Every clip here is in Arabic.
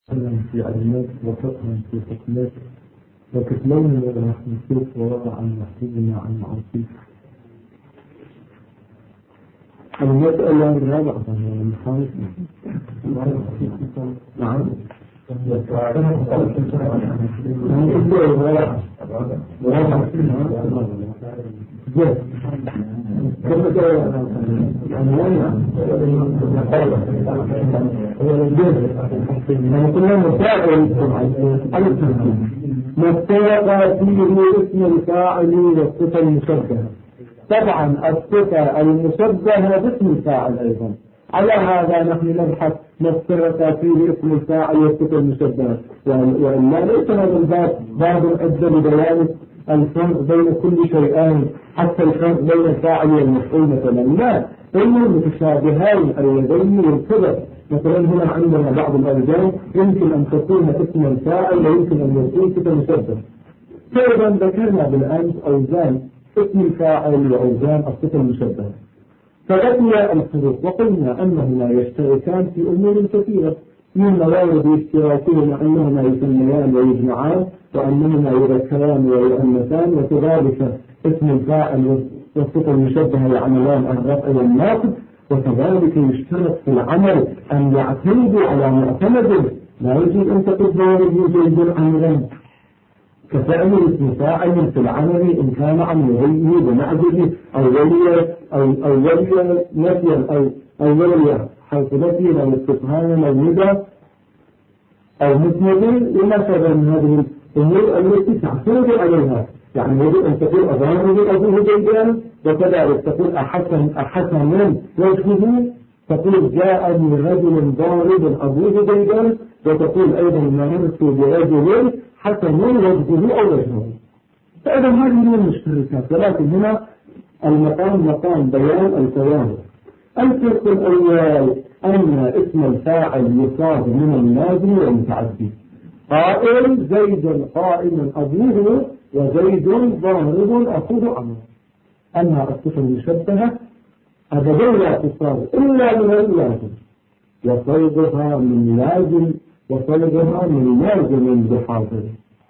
في علمات وفقها في حكمات وكتلون راح نشوف وراء عن محسوبنا عن عصيب المسألة الرابعة من خامس نعم كنا نساعد مستوى فيه اسم الفاعل والصفة المشبهة. طبعا الصفة المشبهة باسم الفاعل أيضا. على هذا نحن نبحث مستوى فيه اسم الفاعل والصفة المشبهة، وإلا ليس هذا الباب باب عدة لبيان الفرق بين كل شيئين، حتى الفرق بين الفاعل والمفعول مثلا، لا، بين المتشابهين اللذين والكبر. مثلا هنا عندنا بعض الأوزان يمكن أن تكون اسم الفاعل ويمكن أن يكون صفة مشبهة. فإذا ذكرنا بالأمس أوزان اسم الفاعل وأوزان الصفة المشبهة، فبقي الفروق وقلنا أنهما يشتركان في أمور كثيرة، من موارد اشتراكهما أنهما يسميان ويجمعان، وأنهما يذكران ويؤنثان، وكذلك اسم الفاعل والصفة المشبهة يعملان الرفع والنصب، وكذلك يشترك في العمل أن يعتمدوا على معتمد، لا يجوز أن تقول زيد عملا كفعل اسم فاعل في العمل إن كان عن وجهه بمعزله أو ولي نفيا أو ولي حيث نفي أو استفهام أو ندى أو مسند، وما شابه من هذه الأمور التي تعتمد عليها. يعني يجب أن تقول أظهره أبوه جيدا، وكذلك تقول أحسن وجهه، تقول جاءني رجل ضارب أبوه جيدا، وتقول أيضا مررت برجل حسن وجهه أو وجهه. فإذا هذه من المشتركات، ولكن هنا المقام مقام بيان الفوارق. الفرق الأول أن اسم الفاعل يصاب من اللازم والمتعدي. قائل زيد قائم أبوه، وزيد ضارب أخوه عمرو. أما الصفة المشبهة أبدا لا تصاب إلا من اللازم، وصيغها من لازم وصيغها من لازم بحاضر.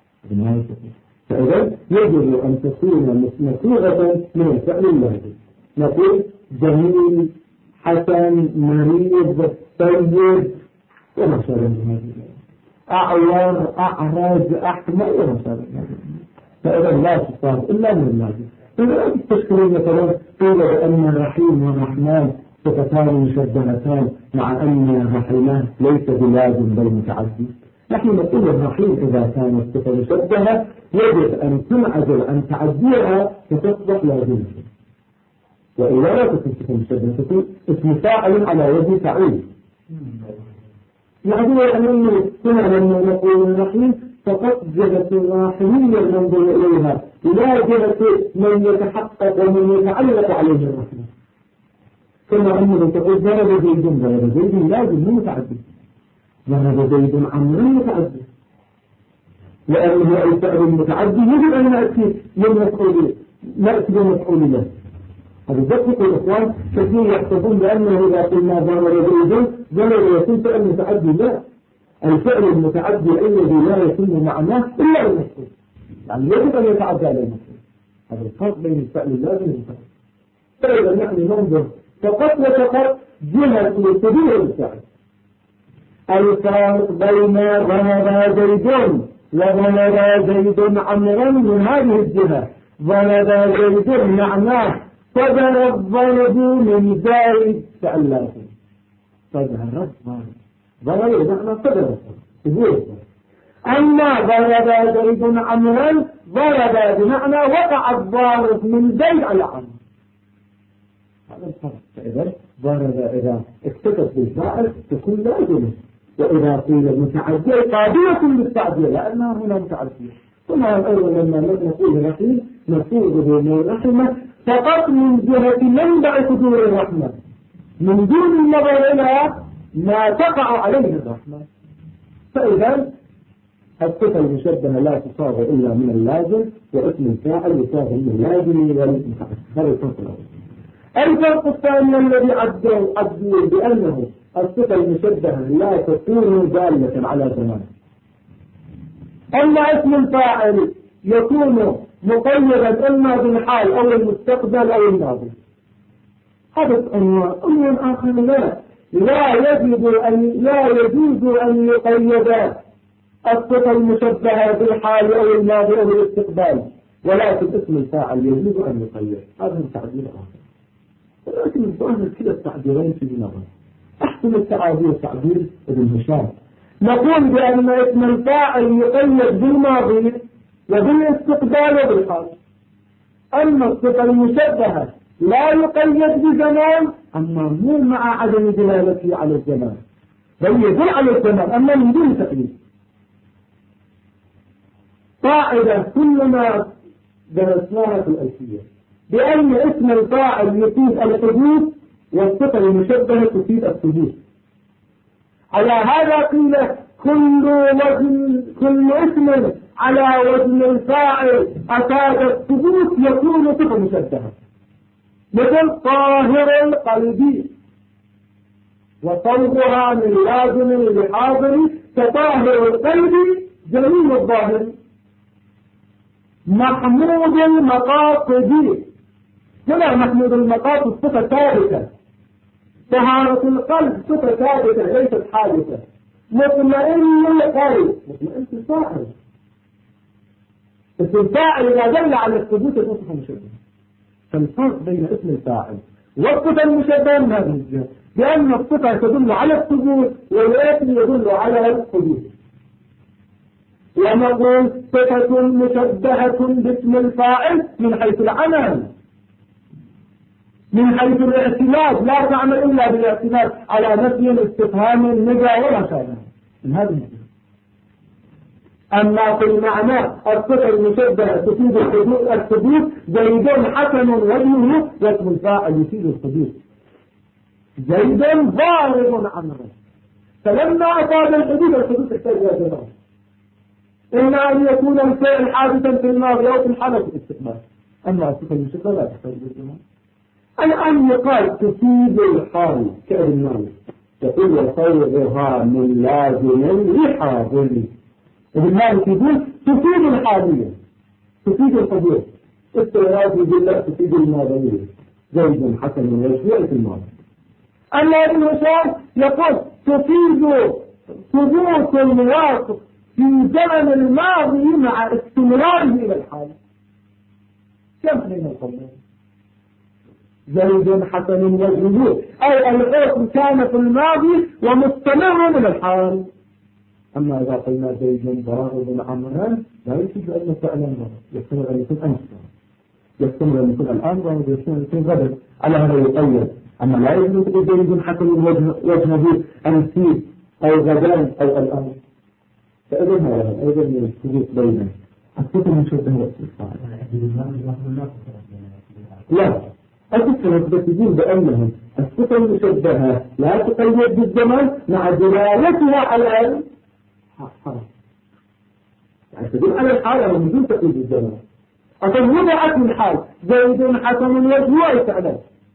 فإذا يجب أن تكون مصيغة من الفعل اللازم. نقول جميل، حسن، مريض، طيب، وما شابه من هذه، أعور، أعرج، أحمر، وما شابه من هذه. فإذا لا تصاب إلا من اللازم. فإذا تشكرون مثلا قيل بأن الرحيم والرحمن صفتان مشبهتان، مع أن الرحيمان ليس بلازم بل متعدي. نحن نقول الرحيم إذا كانت صفة مشبهة يجب أن تنعزل عن تعديها فتصبح لازمة، وإذا لا تكون صفة مشبهة تكون اسم فاعل على وجه تعويض. يعني أنه هنا لما نقول الرحيم فقط جهة الراحمية المنظر إليها، لا جهة من يتحقق ومن يتعلق عليه الرحمة. كما أنه تقول ضرب زيد لازم مو متعدي، ضرب زيد عمرو متعدي، لأنه الفعل المتعدي يجب أن نأتي بمفعول له. هذا دقيق الإخوان، كثير يحسبون بأنه إذا قلنا ضرب زيد ضرب يكون فعل متعدي. لا، الفعل المتعدي الذي لا يتم معناه إلا المفعول، يعني يجب أن يتعدى على المفعول. هذا الفرق بين الفعل اللازم والمفعول. فإذا نحن ننظر فقط وفقط جهة صدور الفعل. الفرق بين ضرب زيد وضرب زيد عمرا من هذه الجهة. ضرب زيد معناه صدر الضرب من زيد فعل لازم. صدر ضرب معنى صدر الضرب. أما ضرب زيد عمرا ضرب بمعنى وقع الضارب من زيد على عمرو. هذا الفرق. فإذا ضرب إذا اكتفت بالفاعل تكون لازمة، وإذا قيل متعدية قابلة للتعدية لأنها هنا متعدية. ثم أيضا لما نقول رحيم نقوله من رحمة فقط من جهة منبع صدور الرحمة، من دون النظر إلى ما تقع عليه الرحمة. فإذا الصفة المشبهة لا تصاب إلا من اللازم، واسم الفاعل يصاب من اللازم والمتعدي. هذا الفرق الأول. الفرق الثاني الذي عدوا بأنه الصفة المشبهة لا تكون دالة على زمان. أما اسم الفاعل يكون مقيدا إما بالحال أو المستقبل أو الماضي. هذا أمر آخر لا يجوز أن يقيد الصفة المشبهة بالحال أو الماضي أو الاستقبال، ولكن اسم الفاعل يجوز أن يقيد. هذا التعبير آخر، ولكن الظاهر كلا التعبيرين في نظر. أحسن التعابير تعبير ابن هشام، نقول بأن اسم الفاعل يقيد بالماضي وبالاستقبال وبالحال، أما الصفة المشبهة لا يقيد بزمان، أما مو مع عدم دلالته على الزمان، بل يدل على الزمان أما من دون تقييد. قاعدة كلما درسناها في الألفية بأن اسم الفاعل يفيد الحدوث والصفة المشبهة تفيد الثبوت. على هذا قيل كل اسم على وزن الفاعل أفاد الثبوت يكون صفة مشبهة، مثل طاهر القلب وصوبها من لازم لحاضر كطاهر القلب جميل الظاهر. محمود المقاصد، هنا محمود المقاصد صفة ثابتة، طهارة القلب صفة ثابتة ليست حادثة. مطمئن القلب، مطمئن الفاعل، اسم الفاعل إذا دل على الثبوت يكون صفة مشبهة. فالفرق بين اسم الفاعل والصفة المشبهة من هذه الجهة بأن الصفة تدل على الثبوت والاسم يدل على الحدوث. ونقول صفة مشبهة باسم الفاعل من حيث العمل، من حيث الاعتماد، لا تعمل إلا بالاعتماد على نفي استفهام النجا ولا شابه من هذه الجهة. أما في المعنى الصفة المشبهة تفيد الثبوت، زيد حسن وجهه، واسم الفاعل يفيد الثبوت. زيد ضارب عمرو، فلما أفاد الحدوث يحتاج إلى زمان، إما أن يكون الفعل حادثا في الماضي أو في الحدث في الاستقبال. أما الصفة المشبهة لا تحتاج إلى زمان. الآن يقال تفيد الحال كأبن مالك يقول وصورها من لازم لحاضر. ابن مالك يقول تفيد الحالية، تفيد الحدوث. استغراض بالله تفيد الماضية، زيد حسن وجهه في الماضي. أما ابن هشام يقول تفيد ثبوت الواقف في زمن الماضي مع استمراره إلى الحال. كم من القولين؟ زيد حسن وجهه، أي الحكم كان في الماضي ومستمر من الحال. أما إذا قلنا زيد ضارب عمرا لا يفيد أن فعلا يحتمل أن يكون أمس، يحتمل أن يكون الآن، ويحتمل أن يكون غدا، على هذا يقيد. أما لا يمكن زيد حسن وجهه أمسي أو غدا أو الآن. فإذا هذا أيضا يثبت بين الصفة المشبهة والصفة. لا، الصفة تقول بأنهم الصفة المشبهة لا تقيد بالزمن مع دلالتها على الحال، يعني تدل على الحال من دون تقييد بالزمن. أصلا وضعت من حال زيد حسن وجهه فعلا،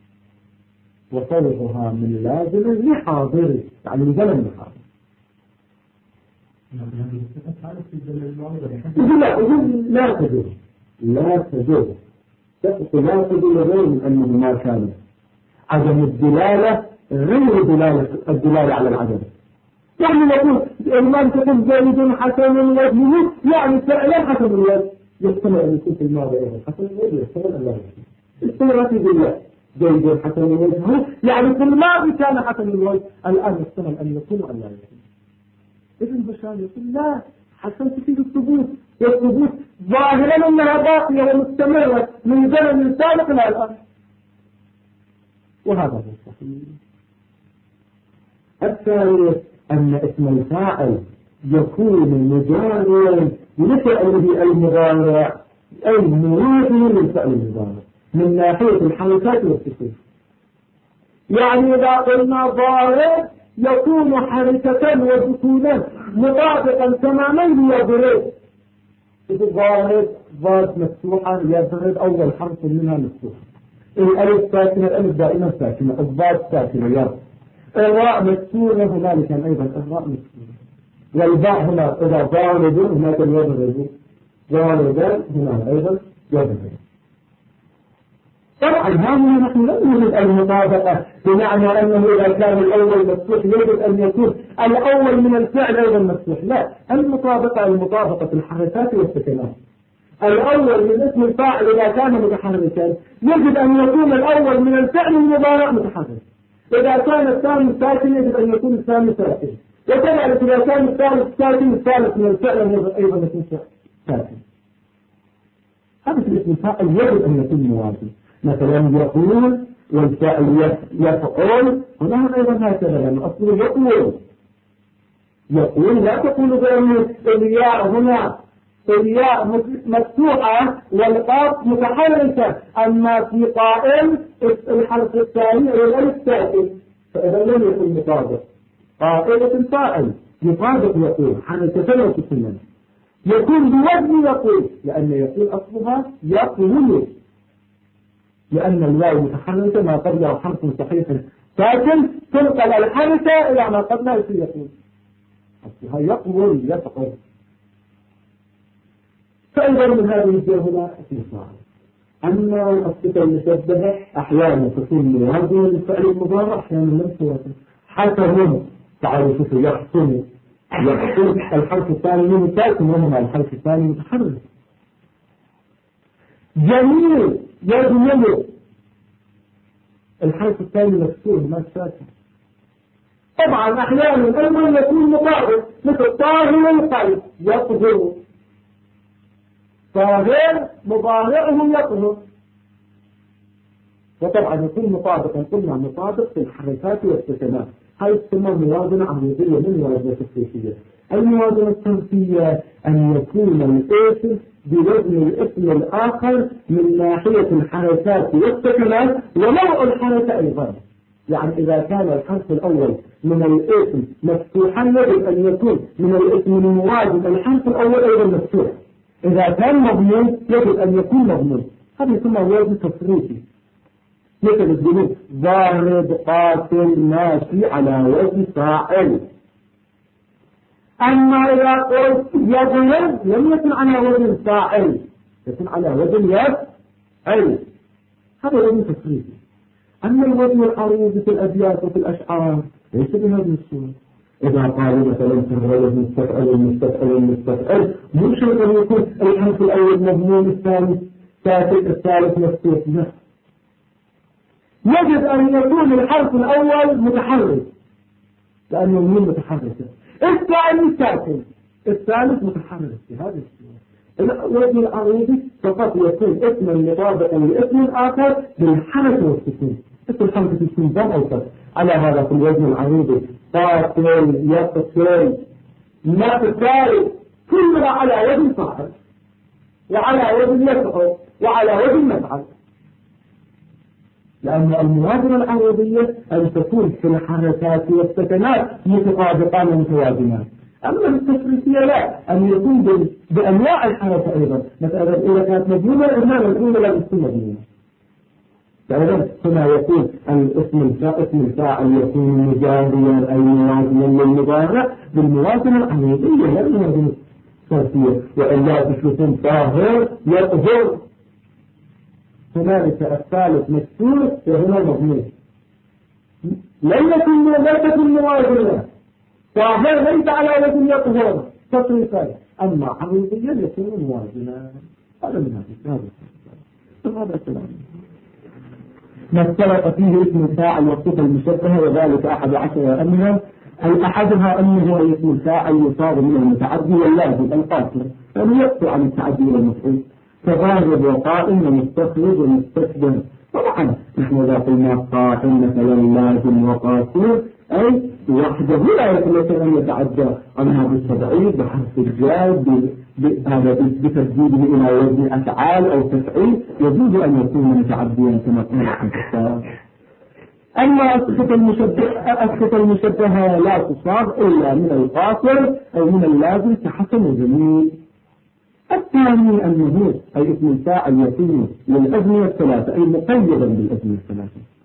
وصلها من لازم لحاضر، يعني من زمن لحاضر. لا تجوز، لا تجوز، لا تجوز غير من أنه ما كان عدم الدلالة غير الدلالة على العدم. يعني نقول الإمام تقول زيد حسن وجهه، يعني فعلا حسن الوجه، يحتمل أن يكون في الماضي أيضا حسن الوجه، يحتمل أن لا يكون. استمرت بالله زيد حسن وجهه، يعني في الماضي كان حسن الوجه، الآن يحتمل أن يكون وأن لا يكون. ابن بشار يقول لا، حسن تفيد الثبوت، والثبوت ظاهرا أنها باقية ومستمرة من زمن سابق إلى الآن، وهذا هو الصحيح. الثالث أن اسم الفاعل يكون مجاريا لفعله المضارع، أي موازنا للفعل المضارع من ناحية الحركات والسكون. يعني إذا قلنا ضارب يكون حركة وسكونا مطابقا تماما ليضرب. الضارب ضاد مفتوحة، يضرب أول حرف منها مفتوح. الألف ساكنة، الألف دائما ساكنة، الضاد ساكنة، يضرب. الراء مكسورة هنالك أيضا الراء مكسورة، والباء هنا إذا ضارب هناك يضرب، ضارب هنا أيضا يضرب. طبعا هذه نحن لم نريد المطابقة بمعنى أنه إذا كان الأول مفتوح يجب أن يكون الأول من الفعل أيضا مفتوح، لا، المطابقة في الحركات والسكنات. الأول من اسم الفاعل إذا كان متحركا يجب أن يكون الأول من الفعل المضارع متحرك، إذا كان الثاني ساكن يجب أن يكون الثاني ساكن، وكذلك إذا كان الثالث ساكن الثالث من الفعل أيضا يكون ساكن. هذا في الاسم الفاعل يجب أن يكون موازي، مثلا يقول والفعل يفعل هنا أيضا هكذا، لأن أصله يقول لا تقول بأن الياء هنا الياء مفتوحة والقاف متحركة، أما في قائل الحرف الثاني والألف ساكن، فإذا لم يكن مطابق. قائلة فاعل يطابق يقول حركة وسكنا، يكون بوزن يقول، لأن يقول أصلها يقول، لأن الواو متحركة ما قبلها حرف صحيح ساكن تنقل الحركة إلى ما قبلها يقول، أصلها يقول يفعل. فأيضا من هذه الجهة هنا اسم فاعل. أما الصفة المشبهة أحيانا تكون موازنة للفعل المضارع، أحيانا لم توازن، حتى هم تعالوا شوفوا يحصل الحرف الثاني منه ساكن وهما الحرف الثاني متحرك. جميل يجمل الحرف الثاني مكسور ما ساكن. طبعا أحيانا أيضا يكون مطابق، مثل طاهر القلب يطهر، طاهر مضارعهم يطهر، وطبعا يكون مطابقا، قلنا مطابق في الحركات والسكنات. هذه تسمى موازنة عمودية من موازنة الصرفية. الموازنة الصرفية أن يكون الاسم بوزن الاسم الآخر من ناحية الحركات والسكنات ونوع الحركة أيضا. يعني إذا كان الحرف الأول من الاسم مفتوحا يجب أن يكون من الاسم الموازن الحرف الأول أيضا مفتوح، إذا كان مضمون يجب أن يكون مضمون. هذا يسمى وزن تصريفي، مثل الجنود ضارب قاتل ماشي على وزن فاعل. أما إذا قلت يضرب لم يكن على وزن فاعل، يكون على وزن يفعل، هذا وزن تصريفي. أما الوزن العروض في الأبيات وفي الأشعار ليس بهذه الصورة. إذا قال مثلا في الرجل مستفعل مش أن يكون الحرف الأول مضمون الثاني ساكن الثالث مفتوح، لا، يجب أن يكون الحرف الأول متحرك لأنه من متحركة، الثاني ساكن الثالث متحرك. في هذه الصورة الوزن العروضي فقط يكون اسما مطابقا لاسم آخر بالحركة والسكون، اسم الحركة تكون ضم أو فتح. على هذا في الوزن العروضي قاتل يقتل مقتل كلها على وزن فاعل وعلى وزن يفعل وعلى وزن مفعل، لأن الموازنة العروضية أن تكون في الحركات والسكنات متطابقان ومتوازنان. أما التصريفية لا، أن يكون بأنواع الحركة أيضا، مثلا إذا كانت مضمونة الإمام الأولى لا تكون مضمونة، فإذا هنا يكون اسم الفاعل يكون مجاريا أي موازنا للمضارع بالموازنة العروضية لا الموازنة التصريفية. وإلا تشوفون طاهر يطهر، هنالك الثالث مكسور وهنا مضمون، ليست الموازنة. طاهر ليس على وزن يطهر تصريفا، أما عروضيا يكون موازنا. هذا من هذا الكلام. ما اختلط فيه اسم الفاعل والصفة المشبهة، وذلك 11 أمرا. أحدها أنه اسم الفاعل يصار من المتعدي واللازم القاصر، فهو يقطع عن التعدي والمفعول، كضارب وقائم ومستخرج ومستكبر. طبعا نحن إذا قلنا قائم مثلا لازم وقاصر أي وحده لا يمكن أن يتعدى عن هذا التبعيد بحرف الجار بتسديده إلى وزن أفعال أو تفعيل، يجوز أن يكون متعديا كما قلنا. أما الصفة المشبهة لا تصاب إلا من القاصر أو من اللازم كحسن وجميل. الثاني أنه أي اسم الفاعل يكون للأزمنة الثلاثة أي مقيدا بالأزمنة الثلاثة،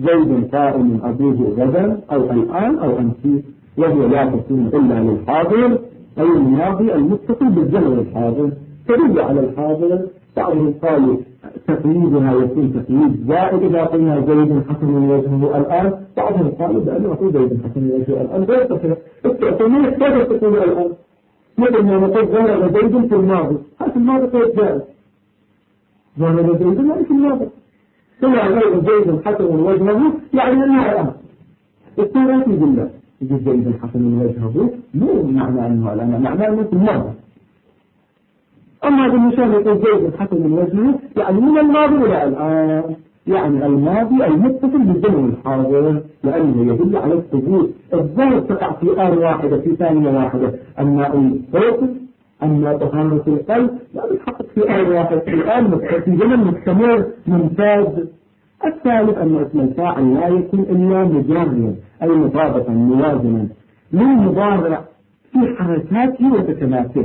زيد قائم أبوه غدا أو الآن أو أمس، وهي لا تكون إلا للحاضر أي الماضي المتصل بالزمن الحاضر. تدل على الحاضر. بعضهم قالوا تقييدها يكون تقييد زائد إذا قلنا زيد حسن وجهه الآن، بعضهم قالوا بأنه يقول زيد حسن وجهه الآن غير صحيح. التعتمية كيف تقول الآن؟ مثل ما نقول ظهر زيد في الماضي، هذا الماضي غير جائز. ظهر زيد يعني في الماضي، سمع غير زيد حسن وجهه يعني أنه الآن. التوراه بالله يجي زيد حسن وجهه مو معنى أنه الآن، معنى أنه في الماضي. أما بالمثال يقول زيد حسن وجهه يعني من الماضي إلى الآن، يعني الماضي المتصل بالزمن الحاضر، لأنه يدل على الثبوت. الظاهر تقع في آن واحدة في ثانية واحدة، أما الفوق أما طهارة القلب لا يتحقق في آن واحد، في زمن مستمر ممتاز. الثالث أن اسم الفاعل لا يكون إلا مجريا أي مطابقا موازنا للمضارع في حركاته وسكناته،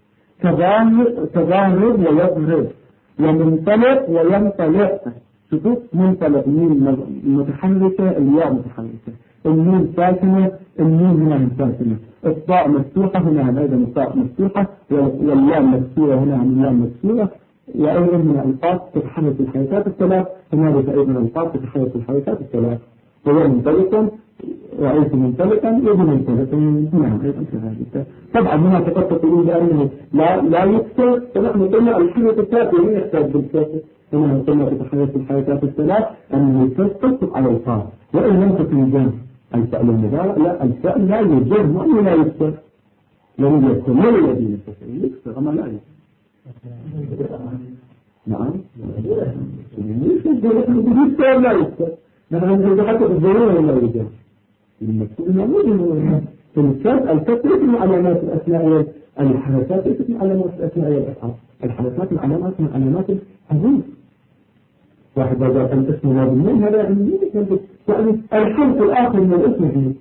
تظاهر ويظهر ومنطلق وينطلق. شوفوا منطلق مين متحركة، الياء متحركة، النون ساكنة، النون هنا ساكنة، الطاء مفتوحة هنا أيضا الطاء مفتوحة، واللام مكسورة هنا اللام مكسورة، وأيضا هنا القاف تتحرك الحركات الثلاث، هنالك أيضا القاف تتحرك الحركات الثلاث، وهو منطلقا وعيش منطلقا يجب منطلقا. نعم أيضا كذلك. طبعا هنا فقط تقولون بأنه لا يكسر، فنحن قلنا الحركة الثلاث ومن يحتاج بالكسر. هنا قلنا تتحرك الحركات الثلاث أنه تسقط على القاف، وإن لم تكن جمع الفعل المضارع لا، الفعل لا يجر وأنه لا يكسر، لم يكن لا الذي يكسر أما لا يكسر. نعم يكسر لا يكسر. نحن نتحدث بالضرورة ولا يجر المكتوب موجود في الكسر من علامات الأسماء، الحركات ليست من علامات الأسماء والأفعال، الحركات من علامات الحروف. واحد إذا كان اسمه مبني هذا يعني الحرف الآخر من الاسم فيه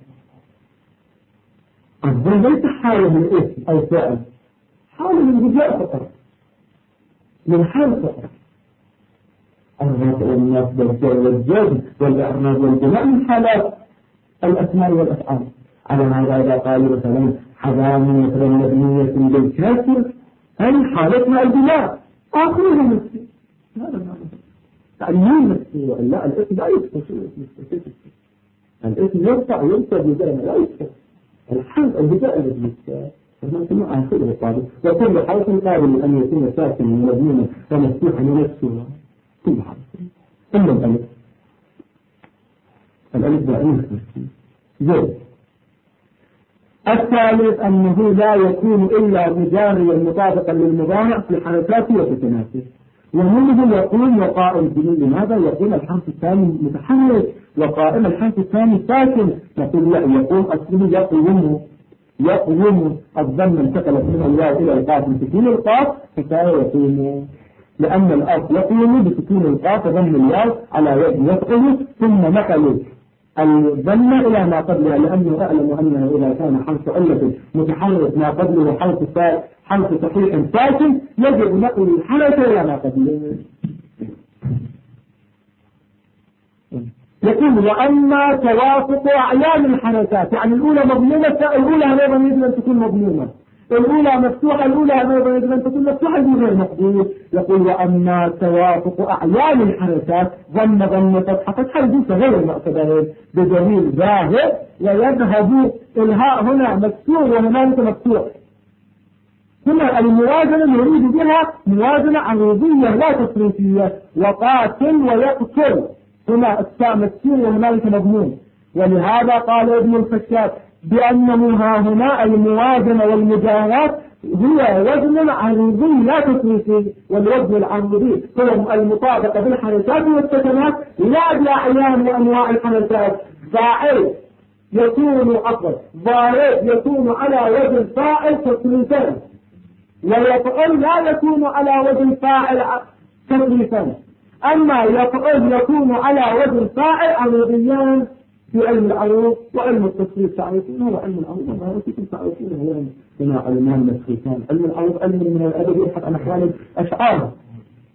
الضم ليس حالة من الاسم أو فعل، حالة من الجزاء فقط، من حال فقط. الرفع والنصب والجزم والإعراب والبناء من حالات الأسماء والأفعال. على هذا إذا قالوا مثلا حضام مثلا مبنية بالكسر هل حالتها البناء آخرها مسكين، هذا ما تعليم مسكين. لا الاسم لا يكسر، الاسم يرفع وينصب بجانب لا يكسر، الحرف البداء الذي يكسر فما كنا آخره قابل، وكل حرف قابل أن يكون ساكنا ومبنيا ومفتوحا ونفسه كل حرف إلا الألف. الألف دائما زين. الثالث أنه لا يكون إلا مجاريا مطابقا للمضارع في حركاته وسكناته، ومنه يقول وقائم به. لماذا يقول الحرف الثاني متحرك وقائم الحرف الثاني ساكن؟ يقول لا، يقوم أصله يقوم الضم انتقلت من الواو إلى القاف بسكون القاف فكان يقوم، لأن الأصل يقوم بسكون القاف وضم الواو على وزن يفعل، ثم نقلوا الضم إلى ما قبلها، لأنه أعلم أنه إذا كان حرف علة متحرك ما قبله حرف صحيح ساكن يجب نقل الحركة إلى ما قبله. يقول وأما توافق أعلام الحركات، يعني الأولى مضمومة الأولى أيضا يجب أن تكون مضمومة، الأولى مفتوحة الأولى أيضا يجب أن تكون مفتوحة غير مقبول. يقول وأما توافق أعلام الحركات ضم فتحة فتحة يجوز غير المعتبرين بدليل ظاهر، ويذهب الهاء هنا مكسور وهنالك مفتوح. هنا الموازنة يريد بها موازنة عروضية لا تصريفية، وقاتل ويقتل هنا التاء مكسور وهنالك مضموم، ولهذا قال ابن الخشاب بأنه ها هنا الموازنة والمجاهرات هي وزن عروضي لا تصريفي، والوزن العروضي هو المطابقة بالحركات والسكنات لا بأعيان وأنواع الحركات. فاعل يكون أفضل، ضارب يكون على وزن فاعل تصريفا، ويفعل لا يكون على وزن فاعل تصريفا. أما يفعل يكون على وزن فاعل عروضيان في علم العروض وعلم التصريف تعرفونه، وعلم العروض ومعرفتكم تعرفونه هو هنا علمان مسخيتان. علم العروض علم من الأدب يبحث عن أحوال الأشعار،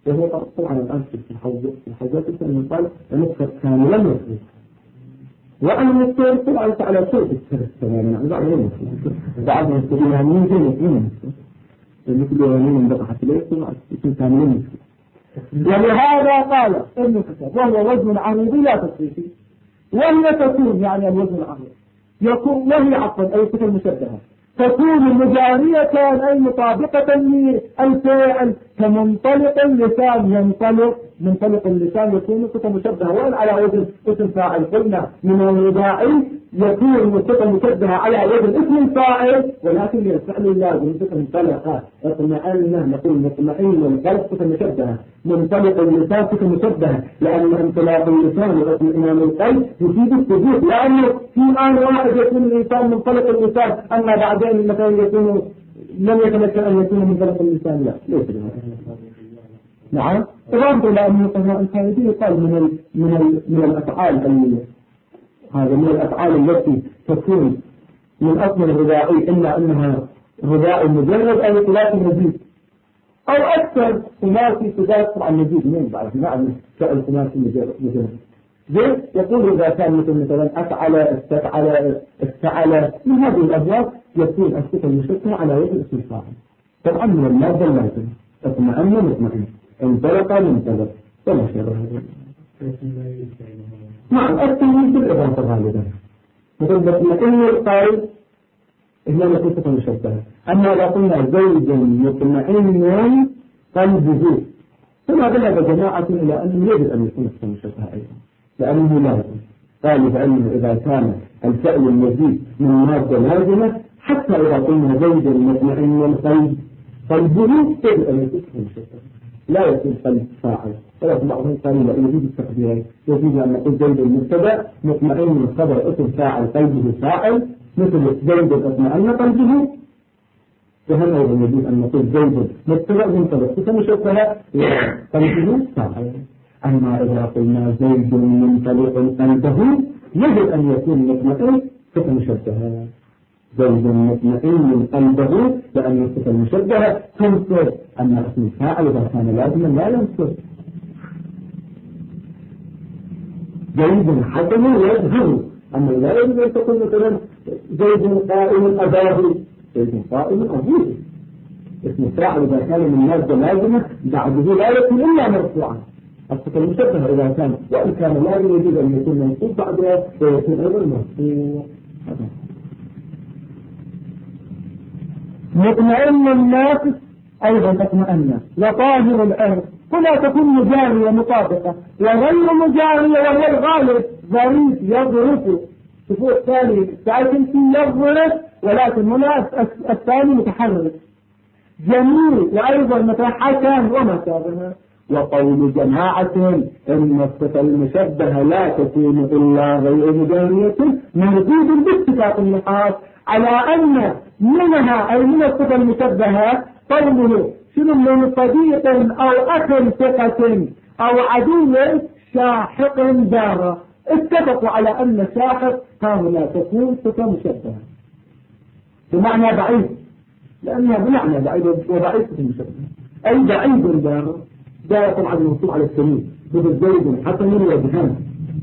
وهو طبعا الآن في الحوزات يقال نصف كاملا مفروض، وأنا مستوى طبعا على شيء السرس تماما بعضهم يقولون هامين زين مثل يومين بقحة ليس يكون كاملا ولهذا قال ابن كتاب وهو وزن عريضي لا تصريفي، وهي تكون يعني الوزن العريض يكون وهي عقد أي صفة مشبهة تكون مجارية أي مطابقة للفعل كمنطلق اللسان ينطلق، منطلق اللسان يكون صفة مشبهة، وإن على وزن اسم فاعل قلنا من الرباعي يكون صفة مشبهة على وزن اسم الفاعل، ولكن للفعل اللازم صفة منطلقة اطمئن نقول مطمئن والقلب صفة مشبهة، منطلق اللسان صفة مشبهة لأن انطلاق اللسان واطمئنان القلب يفيد الثبوت، لأنه في آن واحد يكون الإنسان منطلق اللسان أما بعدين مثلا يكون لم يتمكن أن يكون منطلق اللسان لا ليس نعم رغم لأن القضاء الخارجي يقال من الأفعال هذا من الأفعال التي تكون من أصل الرباعي إلا أنها رباعي مجرد أو ثلاثي مزيد أو أكثر ثلاثي ثلاثي عن مزيد من بعد نعم كأل ثلاثي مجرد زين يقول إذا كان مثلا أفعل استفعل من هذه الأبواب يكون الصفة المشبهة على وجه اسم الفاعل طبعا من اللازم اللازم اطمئن مطمئن انطلق منطلق وما شابه هذا. نعم التمييز بالإضافة غالبا مثل مطمئن القائل إحنا نقول صفة مشبهة، أما إذا قلنا زيد مطمئن قلبه فما ذهب جماعة إلى أنه يجب أن يكون صفة مشبهة أيضا لأنه لازم، قالوا بأنه إذا كان الفعل المزيد من مادة لازمة حتى إذا قلنا زيد مطمئن القلب قلبه يجب أن يكون صفة مشبهة لا يكون قلب فاعل، ولكن بعضهم قالوا لا يجوز التقديرين، يجوز أن نقول زيد المبتدأ مطمئن الخبر اسم فاعل قلبه فاعل مثل زيد اطمئن قلبه، وهنا أيضا يجوز أن نقول زيد مبتدأ منطلق صفة مشبهة قلبه فاعل. أما إذا قلنا زيد منطلق قلبه يجب أن يكون مطمئن صفة مشبهة، زيد مطمئن قلبه لأن الصفة المشبهة تنصر، أما اسم الفاعل إذا كان لازما لا ينصر. زيد حسن يظهر، أما لا يجب أن تقول مثلا زيد قائم أباه، زيد قائم أبوه، اسم الفاعل إذا كان من مادة لازمة بعده لا يكون إلا مرفوعا، الصفة المشبهة إذا كان وإن كان لازم يجب أن يكون منصوب بعدها ويكون أيضا مرفوع. مطمئن الناس أيضا اطمئن، وطاهر الأرض هنا تكون مجارية مطابقة وغير مجارية وهي الغالب ظريف يظرف شوفوا الثاني ساكن في يظرف ولكن هنا الثاني متحرك جميل وأيضا متحكم وما شابه. وقول جماعة إن الصفة المشبهة لا تكون إلا غير مجارية موجود باتفاق النقاط على أن منها أي من الصفة المشبهة قوله شنو من صديق أو أخ ثقة أو عدو شاحق دارة، اتفقوا على أن شاحق هنا تكون صفة مشبهة بمعنى بعيد، لأنها بمعنى بعيد وبعيد صفة مشبهة أي بعيد دارة، دارة طبعا موصول على السمين مثل زيد حسن وجهان،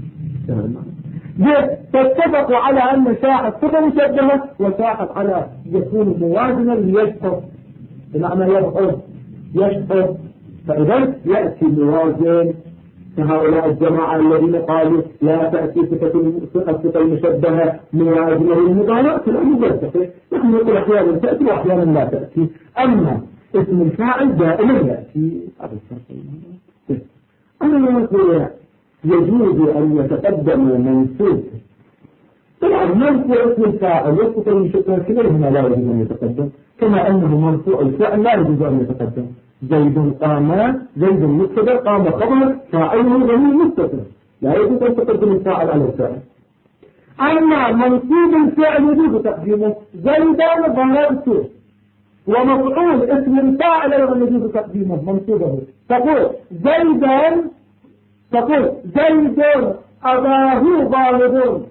فاتفقوا على أن شاحق صفة مشبهة وشاحق على يكون موازنا ليشحق بمعنى يشحق، فإذا يأتي موازن. فهؤلاء الجماعة الذين قالوا لا تأتي صفة المشبهة موازنة للمضارع فالأمر يرتفع، نحن نقول أحيانا تأتي وأحيانا لا تأتي، أما اسم الفاعل دائما يأتي. أنا نقول يجوز أن يتقدم منصوب، طبعا مرفوع اسم الفاعل والصفة المشبهة كلهما لا يجوز أن يتقدم، كما أنه مرفوع الفعل لا يجوز أن يتقدم. زيد قام، زيد مبتدأ، قام خبر، فاعله ضمير مستتر، لا يجوز أن تقدم الفاعل على الفاعل. أما منصوب الفعل يجوز تقديمه، زيدا ضربته، ومفعول اسم الفاعل أيضا يجوز تقديمه منصوبه، تقول زيد أباه ضارب،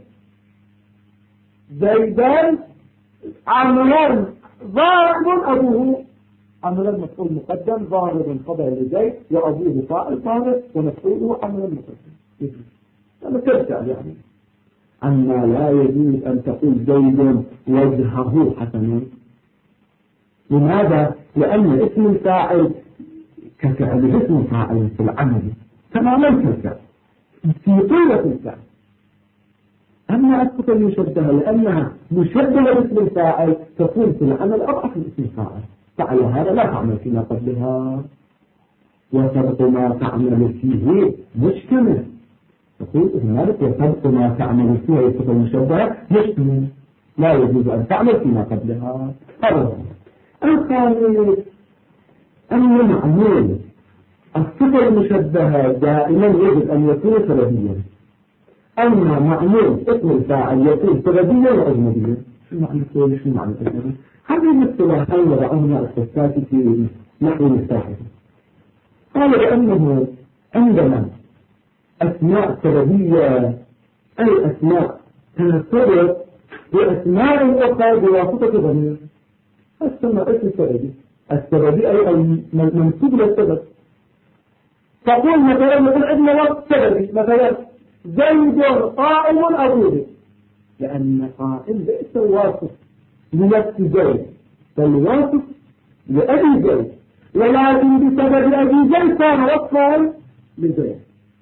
زيدان عمران ضارب أبوه، عمل المفعول مقدم ضارب خبر لزيد وأبوه فاعل ضارب ومفعوله عمل المقدم. هذا ترجع يعني. أما لا يجوز أن تقول زيد وجهه حسنا. لماذا؟ لأن اسم الفاعل كفعل اسم فاعل في العمل تماما كالفعل في طولة الفعل. أما الصفة المشبهة لأنها مشبهة باسم الفاعل تكون في العمل أضعف من اسم الفاعل، فعلى هذا لا تعمل فيما قبلها. وسبق ما تعمل فيه مشتمل، تقول هنالك وسبق ما تعمل فيه الصفة المشبهة مشتمل، لا يجوز أن تعمل فيما قبلها. هذا الخامس أن معمول الصفة المشبهة دائما يجب أن يكون سببيا، أما معمول اسم الفاعل يكون سببيا وأجنبيا. شو معنى السببي شو معنى الأجنبي؟ هذه الاصطلاحين وضعهما الخصائص في نحو الساحر. قال بأنه عندما أسماء سببية أي أسماء تنسبت بأسماء أخرى بواسطة ضمير، السماء اسم سببي، السببي أي المنسوب للسبب. تقول مثلا نقول عندنا وصف سببي مثلا زيد قائم أبوه، لأن قائم ليس واصف لنفس زيد بل واصف لأبي زيد، ولكن بسبب أبي زيد كان وصفا لزيد.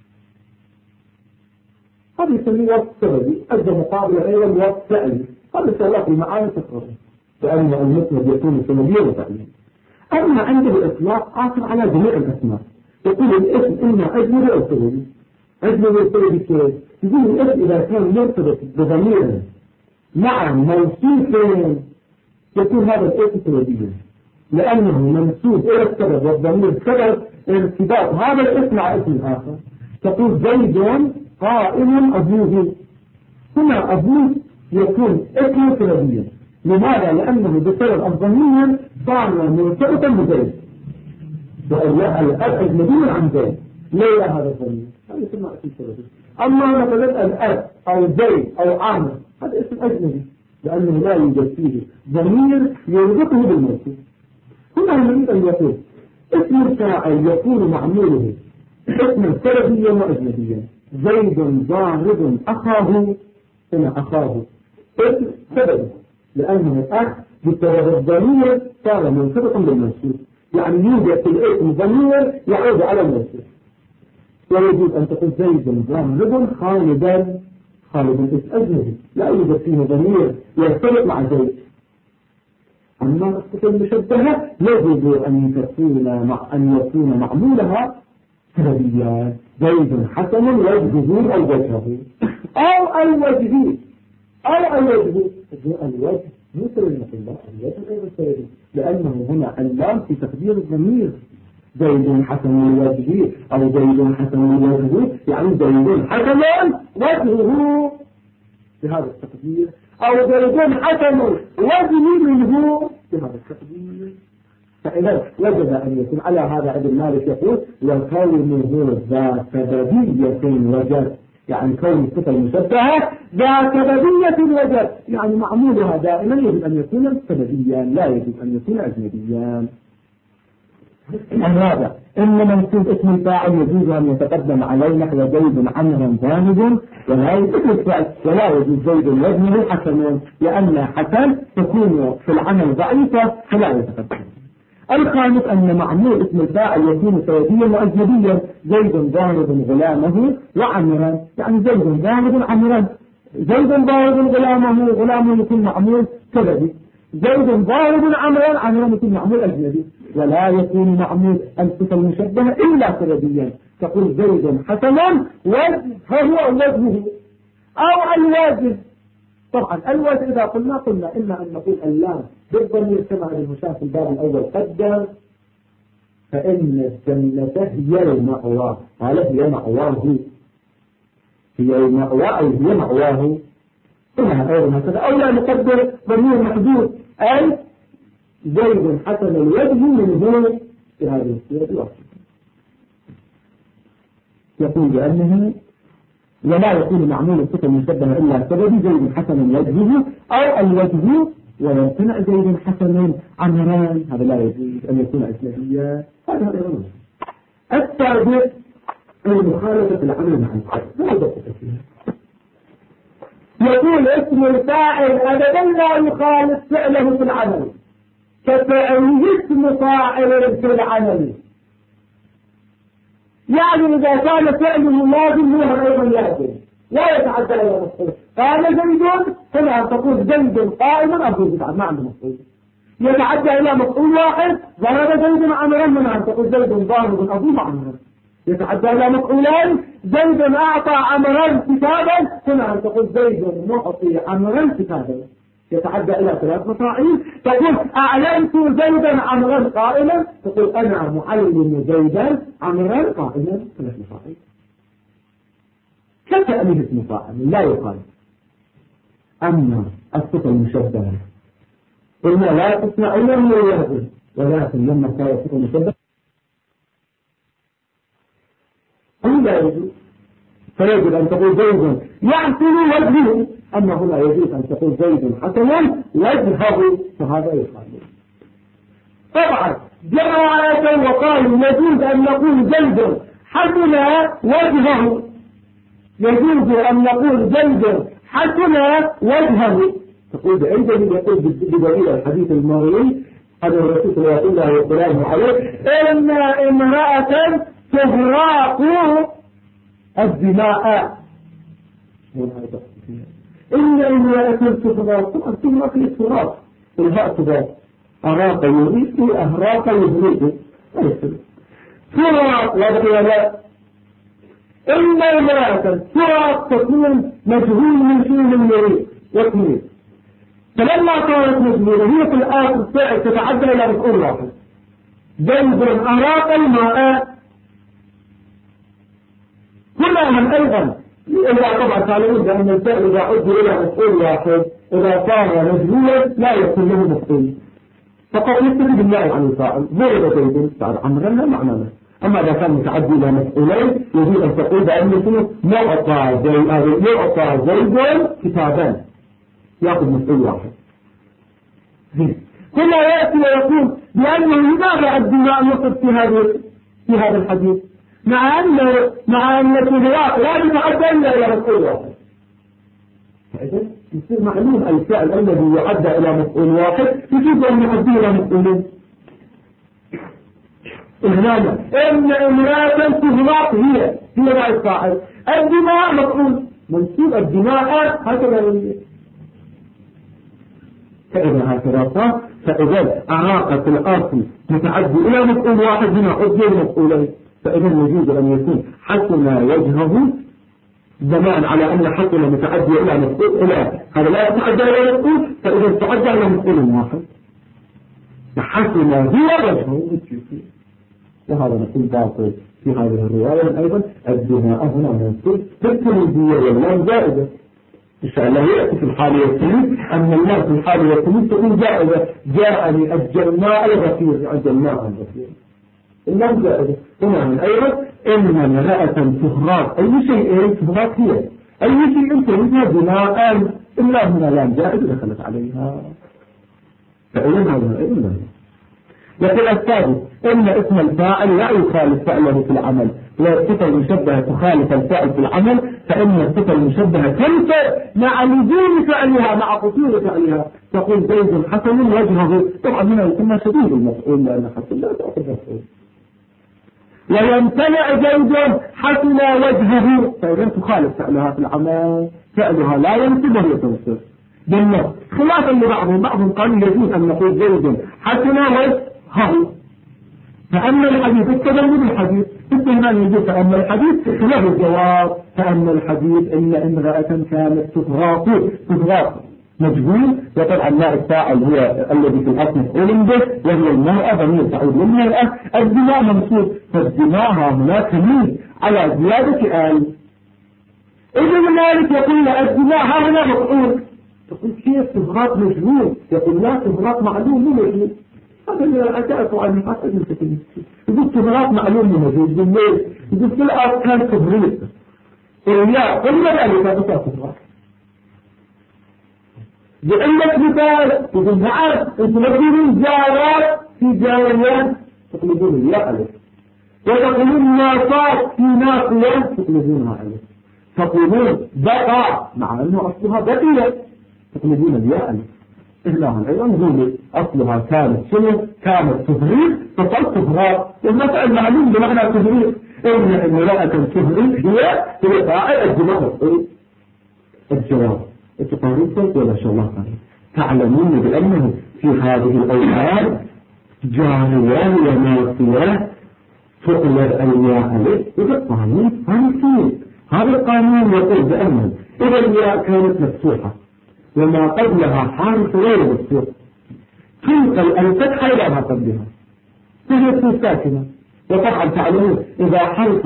هذا يسميه وصف سببي، أدى مقابل أيضا وصف فعلي. هذا سألات المعاني تقرر لأن المسند يكون سببيا وفعليا. أما عنده الإطلاق آخر على جميع الأسماء، يقول الاسم إما أجنبي أو سببي. أجنبي سببي كيف؟ يقول الاسم إذا كان مرتبط بضمير مع موصوف يكون هذا الاسم سببيا، لأنه منسوب إلى السبب والضمير سبب ارتباط هذا الاسم مع اسم آخر. تقول زيد قائم أبوه، هنا أبوه يكون اسم سببيا. لماذا؟ لأنه بسبب الضمير صار مرتبطا بزيد، وإلا الأب أجنبي عن زيد ليلا هذا الضمير، هذا يسمى اسم سببي. أما مثلا الأب أو زيد أو عامر هذا اسم أجنبي، لأنه لا يوجد فيه ضمير يربطه بالموصوف. هنا نريد أن يقول اسم الفاعل يكون معموله اسما سببيا وأجنبيا. زيد ضارب أخاه، هنا أخاه اسم سببي لأنه الأخ بسبب الضمير صار منصبا بالموصوف، يعني يوجد في الاسم ضمير يعود على الموصوف. ويجوز أن تقول زيد ضارب خالدا، خالد اسم أجنبي لا يوجد فيه ضمير يرتبط مع زيد. أما الصفة المشبهة يجب أن يكون معمولها سببيا. زيد حسن وجهه أو وجهه أو الوجه أو الوجه. الوجه مثل المقلة الوجه غير السببي، لأنه هنا اللام في تقدير الضمير. زيد حسن وجهه أو زيد حسن وجهه، يعني زيد حسن وجهه بهذا التقدير، أو زيد حسن وجهه منه بهذا التقدير. فإذا وجب أن يكون على هذا ابن مالك يقول وكونه ذا سببية وجب، يعني كون الصفة المشبهة ذا سببية وجب، يعني معمولها دائما يجب أن يكون سببيا لا يجب أن يكون أجنبيا. هذا إن منسوب اسم الفاعل يجوز أن يتقدم عليه نحو زيد عمرا ذاهب، ولا يجوز الفعل ولا يجوز زيد وزنه حسن، لأن حسن تكون في العمل ضعيفة فلا يتقدم. الخامس أن معمول اسم الفاعل يكون سببيا وأجنبيا. زيد ضارب غلامه وعمرا، يعني زيد ضارب عمرا، زيد ضارب غلامه، غلامه يكون معمول سببي. زيد ضارب عمرا، عمرا يكون معمول أجنبي. ولا يكون معمول الصفة المشبهة إلا سببيا. تقول زيد حسنا وجهه أو وجهه أو الواجب. طبعا الواجب إذا قلنا إما أن نقول اللام بالضمير كما المشاهد في الباب الأول قدر، فإن الجنة هي المأوى، قال هي مأواه، هي المأوى أو هي مأواه. هنا أيضا هكذا، أو لا نقدر ضمير محدود أي زيد حسن الوجه منه في هذه الصورة. يقول بأنه ولا يكون معمول الصفة المشبهة إلا سبب زيد حسن وجهه أو الوجه ويمتنع زيد حسنا عمران، هذا لا يجوز أن يكون أجنبيا. هذا غير. السابع المخالفة العمل مع الفعل، لا بد فيها. يقول اسم الفاعل أبدا لا يخالف فعله في العمل كفعل اسم فاعل في العمل. يعني إذا كان فعله لازم هو أيضا لازم لا يتعدى إلى مفعول. قال زيد هنا تقول زيد قائما أو زيد ما عنده مفعول، يتعدى إلى مفعول واحد. ضرب زيد عمرا منها تقول زيد ضارب أبو عمرا. يتعدى إلى مفعولين، زيد أعطى عمرا كتابا هنا تقول زيد معطي عمرا كتابا. يتعدى إلى ثلاث مفاعيل. تقول أعلمت زيدا عمرا قائلا، تقول أنا معلم زيدا عمرا قائلا. ثلاث مفاعيل كتأليف اسم فاعل لا يقال. أما الصفة المشبهة قلنا لا تسمع إلا من الوهب، ولكن لما كان الصفة المشبهة لا يجوز، فيجب أن تقول زيد يحسن وجهه. أما هنا يجوز أن تقول زيد حسنا وجهه، فهذا يقال. طبعا جماعة وقالوا يجوز أن نقول زيد حسن وجهه، يجوز أن نقول زيد حسن وجهه. تقول بأي دليل؟ يقول بدليل الحديث المروي عن الرسول صلى الله عليه وسلم إن امرأة تغراق الدماء. إن امرأة تغراق، طبعا تغراق التراب، الهاء تغراق، أراق يريد أهراق يهريد تغراق. ولا إن امرأة تغراق تكون مجهول من شيء المريد يكمل. فلما كانت مجهولة هي في الآخر تتعدى إلى مفعول واحد. زيد أراق الماء كلها أيضا. إذا طبعا تعلمون بأن الفعل إذا عد إلى مفعول واحد إذا صار مجهولا لا يكون له مفعول، فقط يستفيد بالله عن الفاعل. ضرب زيد فعل عمرا لا معنى له. أما إذا كان متعدي إلى مفعولين يجب أن تقول بأنه يعطى زيد كتابان يأخذ مفعول واحد. كما يأتي ويقول بأنه لماذا الدماء يصب في هذا الحديث مع أن التغراق لا يتعدى إلا إلى مفعول واحد. فإذا يصير معلوم الفعل الذي يعدى إلى مفعول واحد يجب أن يعدي إلى مفعولين. إهلاما إن امرأة تغراق هي رأي الفاعل، الدماء مفعول منصوب، الدماء هكذا. فإذا أراقت الأصل متعدي إلى مفعول واحد هنا عدي مفعولين، فإذا يجوز أن يكون حسن وجهه زمان على أن حسن متعدي إلى مفعول إلى هذا لا يتعدى إلى مفعول، فإذا تعدى إلى مفعول واحد حسن هو وجهه. وهذا نقول باطل في هذه الرواية. أيضا الدماء هنا منصوب بالتمييزية واللام زائدة. إن شاء الله يأتي في الحالة الثانية أن الله في الحالة الثانية تكون زائدة. جاءني الجماء الغفير، الجماء الغفير اللام زائدة. هنا أيضا إن امرأة تغراق أي شيء تغراق هي أي شيء تغراق دماء إلا هنا لام زائدة دخلت عليها. فإذا هذا أيضا. لكن الثالث إن اسم الفاعل لا يخالف فعله في العمل، والصفة المشبهة تخالف الفعل في العمل، فإن الصفة المشبهة تنفع مع لزوم فعلها مع قصور فعلها. تقول زيد حسن وجهه، طبعا هنا يسمى شديد المفعول لأن حسن لا تأخذ مفعول. ويمتنع زيد حسن وجهه، فإذا تخالف فعلها في العمل، فعلها لا ينسب وهي تنصر بالنص، خلافا لبعضهم قالوا يجوز أن نقول زيد حسن وجهه. فأما الحديث استدل بالحديث استهمان يجوز. فأما الحديث له الجواب. فأما الحديث إن امرأة كانت تغراق مجهول، وطبعا لا الفاعل هو الذي في الأصل مفعول به وهي المرأة، ضمير تعود للمرأة. الدماء منصوب، فالدماء هنا تميل على زيادة آل. إذا مالك يقول الدماء هنا مفعول، تقول كيف تغراق مجهول؟ يقول لا تغراق معلوم مو مجهول. هذا اللي أتعرفوا عنه حتى المسكين. يقول تغراق معلوم مو مجهول بالليل، يقول في الأرض كان تغريق لا كل ذلك تغراق. بعندك مثال تقول نعم انتم تقولون جارات في جاريات تقلبون الياء ألف، وتقولون ناصات في ناصية تقلبونها ألف، تقولون بقى مع أنه أصلها بقية تقلبون الياء ألف. إهلاها أيضا نقول أصلها كانت شنو؟ كانت تفريق فصلت تفرار، والمسألة معلوم بمعنى تفريق إن امرأة تفريق هي فاعل الجماعة الجواب. التقارير ولا شاء الله تعالى تعلمون بأنه في هذه الأوقات جارية وناصية تقلب الياء ألف وبالقانون هنسير. هذا القانون يقول بأنه إذا الياء كانت مفتوحة وما قبلها حرف غير مفتوح تنقل الفتحة إلى ما قبلها فهي ساكنة. وطبعا تعلمون إذا حرف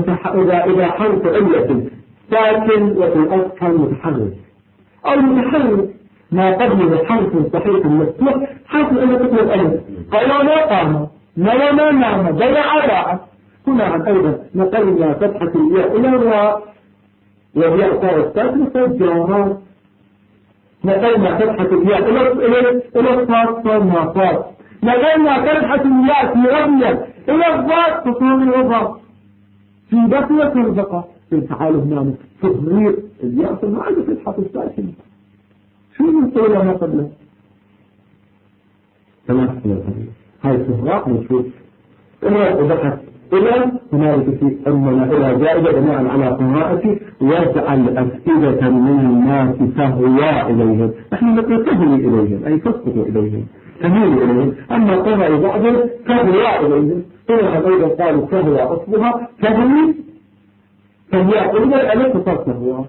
علة ساكن وفي الأصل كان متحرك أو متحرك ما قبله حرف صحيح مفتوح حرف إلا تقلب ألف قال ما قام ما نام ضيع باع. هنا أيضا نقلنا فتحة الياء إلى الراء والياء صارت ساكنة فالجارات نقلنا فتحة الياء إلى الصاد صار ما صاد. نقلنا فتحة الياء في ربية إلى الضاد تصور الوضع في بقية البقى في التعال هنا تغرير الياء في المعادة فتحة الساكنة شو نقول ما قبله تمام. هاي صغراء نشوف إلا وضحت إلى هنالك في أننا إلى جائزة بناء على قراءتي واجعل أفئدة من الناس تهوى إليهم. نحن نقول تهوي إليهم أي تسقط إليهم تميل إليهم. أما قراء بعضهم تهوى إليهم هنا أيضا قالوا تهوى أصلها تهوي فهي إلى ألف تصل تهوى.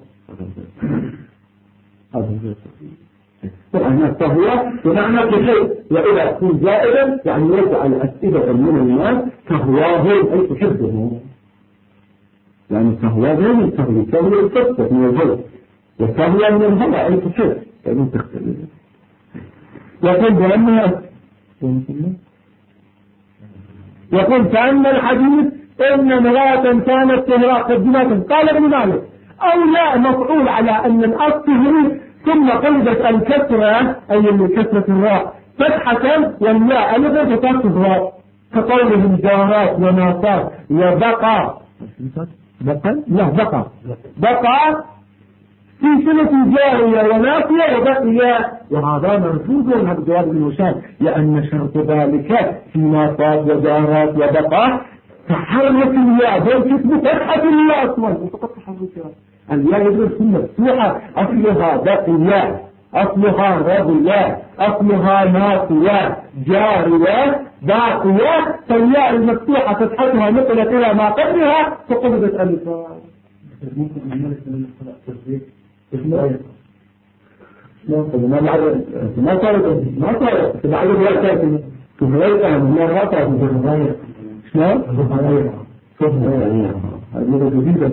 طبعا التهوى بمعنى بشيء وإذا تكون زائدا يعني يجعل أفئدة من الناس تهواهم أي تحبهم. يعني التهوى غير من تهوي تهوي الكسر من الهوى والتهوى من الهوى أي تحب يعني تختلف. يقول بأنها يقول كأن الحديث إن امرأة كانت تهراء قدمات قال ابن مالك أو لا مفعول على أن الأصل ثم قلبت الكسرة أي من كسرة الراء فتحة والياء ألف فتحة الراء كقولهم جارات وناصات وبقى بقى في سنة جارية ونافية وبقية وهذا مرفوض هذا الجواب المشان لأن شرط ذلك في ناصات وجارات وبقى تحرك الياء بل تثبت فتحة الياء أصلا فقط تحركها. الياء يجب تكون مفتوحة أصلها بقية أصلها رضية أصلها ناصية جارية باقية فالياء المفتوحة فتحتها نقلت إلى ما قبلها فقلبت ألفا. ما صارت بعد الوقت كانت تغير ما رأت من شلون؟ هذه جديدة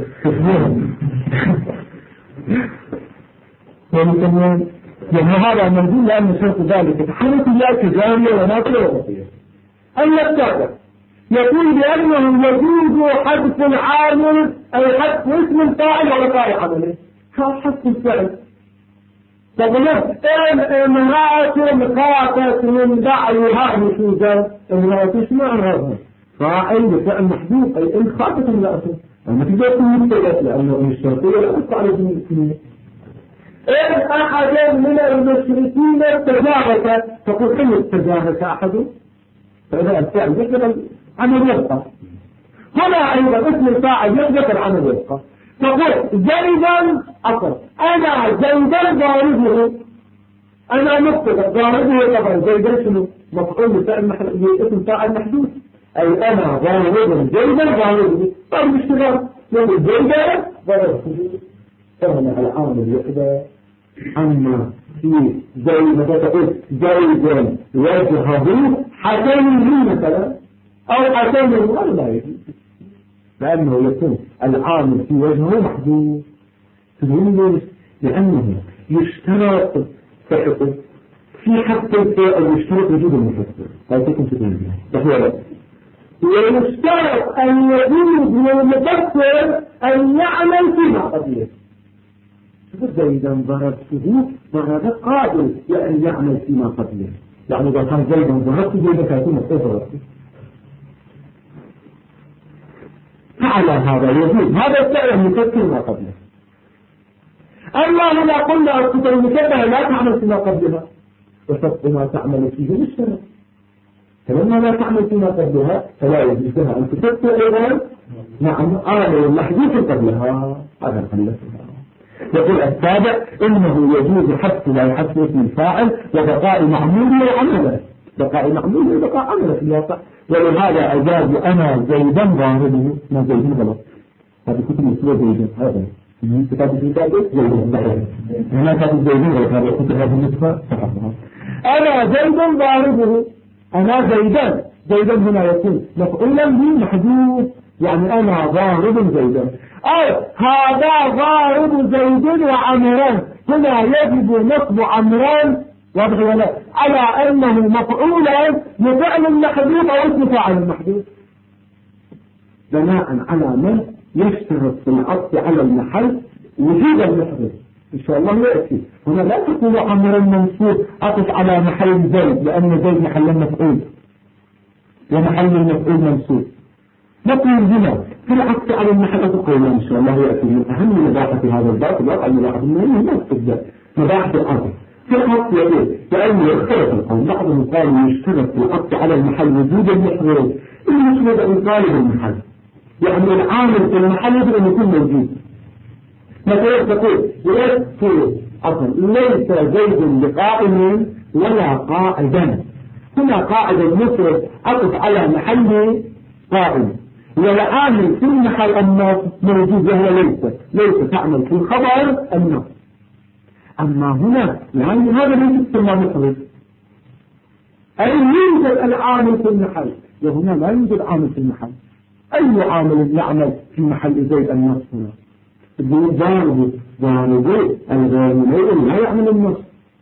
يعني هذا منزول لأن شرط ذلك تحرك الياء كجارية وناصية وبقية. الثالث يقول بأنه يجوز حذف العامل أي حذف اسم الفاعل ولا فاعل عمله كحذف الفعل. فقلت امرأة خافت من دعوها نشوزا امرأة ايش معنى هذا؟ فاعل بفعل محذوف أي إن خافت امرأة ما تقدر تقول مبتدأ لأنه من الشرطية لا تقع على جميع الكلمة. إن أحد من المشركين تجاهك تقول إن تجاهك أحد فإذا الفعل يقدر عمل يبقى. هنا أيضا اسم الفاعل يقدر عمل يبقى. تقول زيدا أصر أنا زيدا ضاربه أنا مبتدأ ضاربه طبعا زيدا شنو مفعول بفعل اسم فاعل محدود أي أنا ضاربه زيدا ضاربه طيب اشتغال يقول زيدا ضاربه فهنا العامل يقدر أما في زي ما تقول زيدا وجهه حسنه مثلا أو حسنه ولا يجوز لأنه يكون العامل في وجهه محدود. تقول لأنه يشترط في حق الفعل يشترط وجود المفسر لا تكون تقول تقول ويشترط أن يجوز للمفسر أن يعمل فيما قبله زيدا ضربته ضرب قادر يعني يعمل فيما قبله. يعني إذا كان زيدا ضربته زيدا كاتمة ضربته فعلى هذا يجوز هذا الفعل يفكر ما قبله. أما هنا قلنا الصفة المشبهة لا تعمل فيما قبلها وشرط ما تعمل فيه للشرط، فلما لا تعمل فيما قبلها فلا يجوز لها أن تفكر أيضا نعم المحدوث قبلها. هذا الخلف. يقول السابع إنه يجوز حذف لا يحذف اسم الفاعل وبقاء معمول وعمله، بقاء معمول وبقاء عمله في الواقع. ولهذا أجاز أنا زيدا ضاربه. ما زيدا غلط، هذه كتب اسمه زيدا، هذا كتاب زيدا زيدا هنا كتاب زيدا غلط، هذه كتب هذه النسخة صححها. أنا زيدا ضاربه، أنا زيدا هنا يكون مفعولا به محذوف، يعني أنا ضارب زيدا أو هذا ضارب زيد وعمران. هنا يجب نصب عمران واضح ولا على أنه مفعولا لفعل محذوف أو اسم فاعل محذوف بناء على من يشترط في العطف على المحل وجود المحذوف. إن شاء الله يأتي هنا لا تقول عمرا منصوب عطف على محل زيد لأن زيد محل مفعول ومحل المفعول منصوب. نقول هنا في العطف على المحل تقول إن شاء الله يأتي من أهم مباحث هذا الباب الواقع المباحث المهمة ما تبدأ مباحث العطف في العطف يقول لأنه يختلف القول. بعضهم قالوا يشترط في العطف على المحل وجود المحذوف المشهد أن طالب المحل يعني العامل في المحل يجب أن يكون موجود. مثلا تقول ليس زيد بقائم ولا قاعدا. هنا قاعدة المفرد عطف على محل قائم والعامل في المحل النص موجود وهو ليس تعمل في الخبر النص. أما هنا يعني هذا ليس كما مفرد أي يوجد العامل في المحل وهنا لا يوجد عامل في المحل. أي عامل يعمل في محل زيد النص هنا ضارب الغامل لا يعمل النص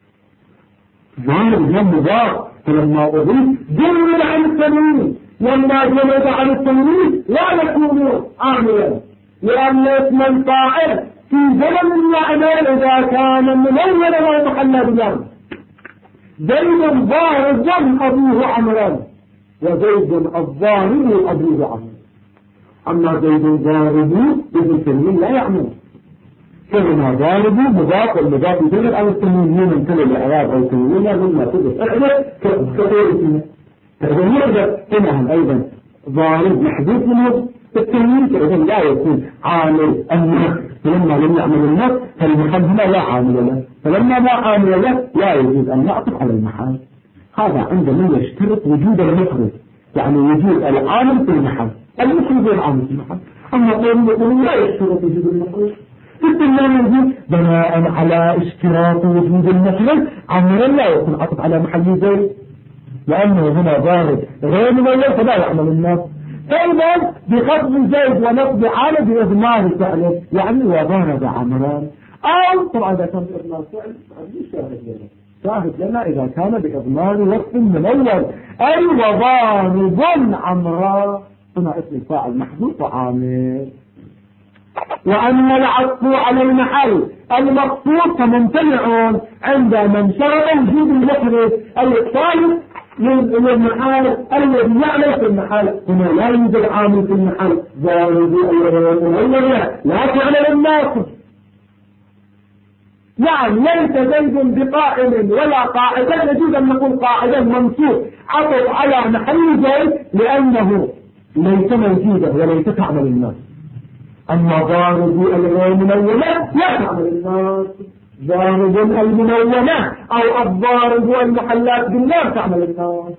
ضارب جنب مضاف فلما أضيف جمل عن التنوين لما جمد عن التنوين لا يكون عاملا لأن اسم الفاعل في زمن المعنى إذا كان منونا أو محل بجانب. زيد ضارب أبوه عمران وزيد الضارب أبوه عمران. أما زيد ضارب ابن التنوين لا يعمل كلمة ضارب مضاف والمضاف يدل على التنوين من كل الإعراب أو التنوين مما تدل أعرف كثير فإذا يقدر هنا أيضا ضارب محدود منه التنوين فإذا لا يكون عامل النص. فلما لم يعمل النص فالمحل هنا لا عامل له فلما لا عامل له لا يجوز أن نعطف على المحل. هذا عندما يشترط وجود المفرد يعني وجود العامل في المحل المفرد والعامل في المحل. أما قوله لا يشترط وجود المفرد بالتالي بناء على اشتراط وجود المفرد عمرا لا يكون عطف على محل زيد لأنه هنا ضارب غير مميز فلا يعمل النص. فإذا بخفض زيد ونصب على بإضمار فعله يعني وضارب عمران أو طبعا إذا كان بإضمار فعل شاهد لنا إذا كان بإضمار وصف منول أي وضارب عمران هنا اسم الفاعل محذوف وعامل. وأما العطف على المحل المقصود فممتنع عند من شرط وجود المفرد الطالب للمحال الذي يعمل في المحل. هنا لا يوجد عامل في المحل ضارب لا تعمل الناصب. نعم ليس زيد بقائم ولا قاعدا يجوز أن نقول قاعدا منصوب عطف على محل زيد لأنه ليس موجودا وليس تعمل الناس. أما ضارب الغير منونة لا تعمل الناس. ضارب المنونة أو الضارب المحلات بالنار تعمل الناس.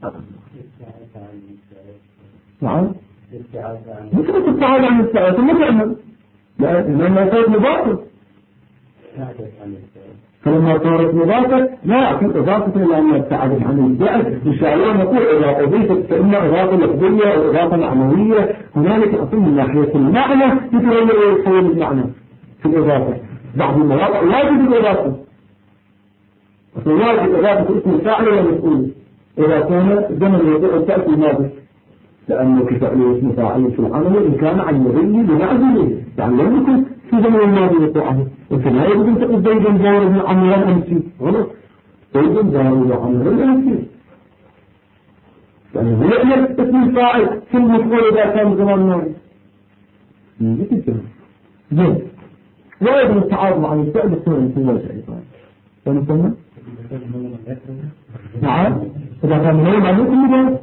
نعم مثل تبتعد عن السعادة ثم تعمل لأنه يصير مباطل. فلما صارت مضافة لا أكون إضافة إلى أن يبتعد عن الجهل. إن شاء الله نقول إذا أضيفت فإما إضافة لفظية أو إضافة معنوية هنالك أصل من ناحية المعنى يتغير ويتحول المعنى في الإضافة. بعض المواقع واجب الإضافة واجب إضافة اسم الفاعل والمسؤول إذا كان زمن يضيع التأتي الماضي لأنه كفعله اسم فاعل في العمل إن كان عن يغني بمعزله يعني لم يكن في زمن الماضي وقوعه، لكن لا يجب أن تقول زيد ضارب عمرا أمسي، غلط. زيد ضارب عمرا أمسي، لأنه يعمل اسم الفاعل في المفعول إذا كان زمان ماضي. زين، لا يجب التعارض عن الفعل الثاني في الوجه أيضا. فنسمى؟ نعم، إذا كان مهم عن يكون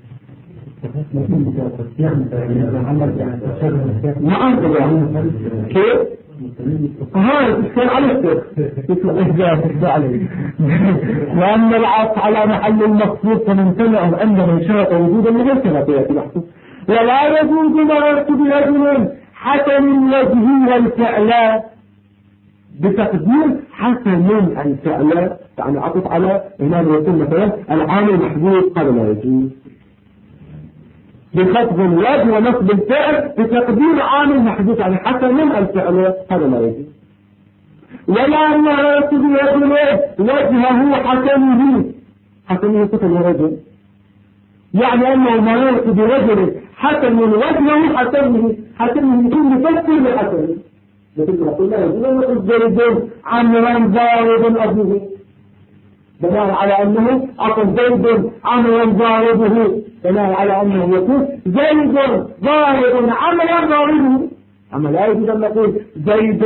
نعم كيف؟ كان على السر لأن العطف على محل المقصود فممتنع أن من شرط وجودا من غير ثلاثية بحثه. ولا يجوز مراتب رجل حسن الوجه والفعل بتقدير حسن الفعل، يعني عطف على هنا يكون مثلا العامل محدود، هذا لا يجوز. بخفض الوجه ونصب الفعل بتقدير عامل محدود، يعني حسن الفعل، هذا لا يجوز. ولا مراتب رجل وجهه حسنه صفة الرجل، يعني أنه مراتب رجل حسن وجهه حسنه يكون بفكر لحسنه، لكن يقول لا يجوز أن يقول زيد عمرا ضارب أبوه، بناء على أنه أقل زيد عمرا ضاربه، بناء على أنه يكون زيد ضارب عمرا ضاربه. أما لا يجوز أن نقول زيد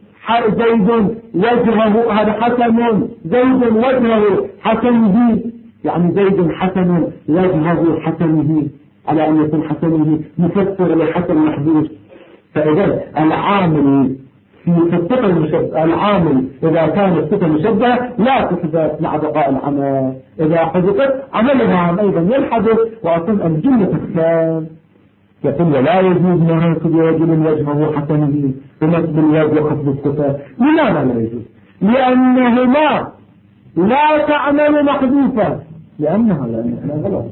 وجهه هذا حسن، زيد وجهه حسنه، يعني زيد حسن وجهه حسنه، على أن يكون حسنه مفسر لحسن محدود. فإذا العامل في الصفة المشبهة، العامل إذا كان الصفة مشبهة لا تحدث مع بقاء العمل، إذا حدثت عملها أيضا ينحدث، وأصلا الجملة تختار. يقول ولا يجوز مراتب رجل وجهه حسنه بنصب الوجه وخفض الصفة. لماذا لا يجوز؟ لأنهما لا تعمل محذوفة، لأنها غلط،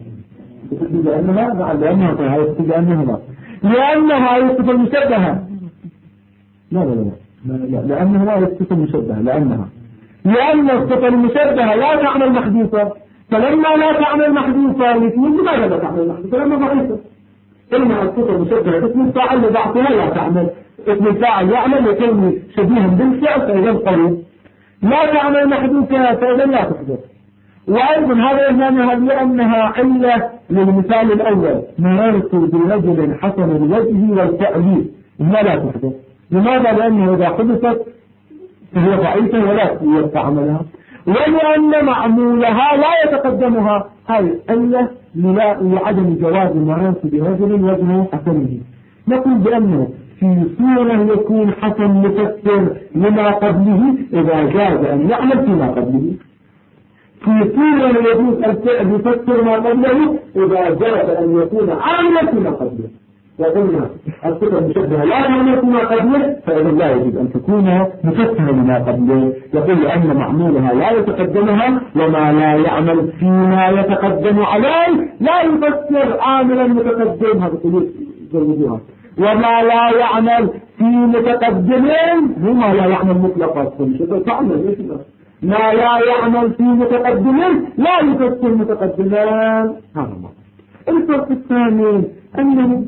لأنها الصفة المشبهة، لا لأنها الصفة المشبهة، لأن الصفة المشبهة لا تعمل محذوفة، فلما لا تعمل محذوفة لماذا لا تعمل محذوفة؟ لما ضعيفة. إنها الصفة المشبهة اسم الفاعل لضعفها لا تعمل، اسم الفاعل يعمل يكون شبيها بالفعل فإذا قريب، لا تعمل محذوفة فإذا لا تحدث. وأيضا هذا يهمها لأنها علة للمثال الأول، مرارة برجل حسن الوجه والتأليف ما لا تحدث. لماذا؟ لأنه إذا حدثت فهي ضعيفة ولا يستعملها، ولأن معمولها لا يتقدمها، هذه علة لعدم جواز مرارة برجل وجهه حسنه. نقول بأنه في صورة يكون حسن مفسر لما قبله إذا جاز أن يعمل فيما قبله، في صورة يجوز الفعل يفسر ما قبله إذا جاز أن يكون عاملا فيما قبله. وقلنا الصفة المشبهة لا تعمل فيما قبله، فإذا لا يجب أن تكون مفسرة لما قبله. يقول لأن معمولها لا يتقدمها، وما لا يعمل فيما يتقدم عليه لا يفسر عاملا متقدم، هذا قلوب جوزوها. وما لا يعمل في متقدمين هما لا يعمل مطلقا، تعمل ما لا يعمل في متقدمين لا يفسر متقدمان. هذا ما الفرق الثاني أنه